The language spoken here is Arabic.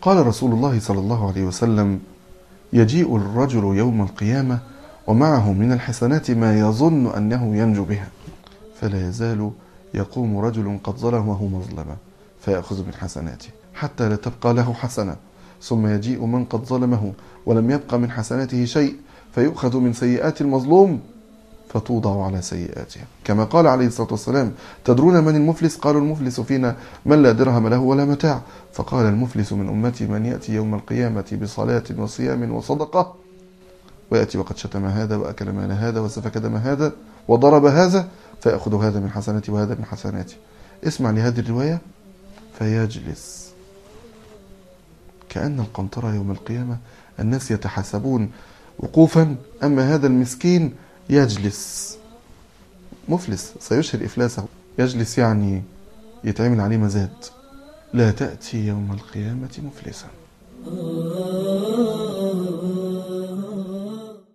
قال رسول الله صلى الله عليه وسلم: يجيء الرجل يوم القيامة ومعه من الحسنات ما يظن أنه ينجو بها، فلا يزال يقوم رجل قد ظلمه مظلمة فيأخذ من حسناته حتى لا تبقى له حسنة، ثم يجيء من قد ظلمه ولم يبقى من حسناته شيء فيؤخذ من سيئات المظلوم فتوضع على سيئاته، كما قال عليه الصلاة والسلام: تدرون من المفلس؟ قالوا: المفلس فينا من لا درهم له ولا متاع. فقال: المفلس من أمتي من يأتي يوم القيامة بصلاة وصيام وصدقة ويأتي وقد شتم هذا وأكل مال هذا وسفك دم هذا وضرب هذا فيأخذ هذا من حسناتي وهذا من حسناتي. اسمع لهذه الرواية: فيجلس. كأن القنطرة يوم القيامة الناس يتحاسبون وقوفا، أما هذا المسكين يجلس، مفلس سيشهر إفلاسه. يجلس يعني يتعمل عليه مزاد. لا تأتي يوم القيامة مفلسا.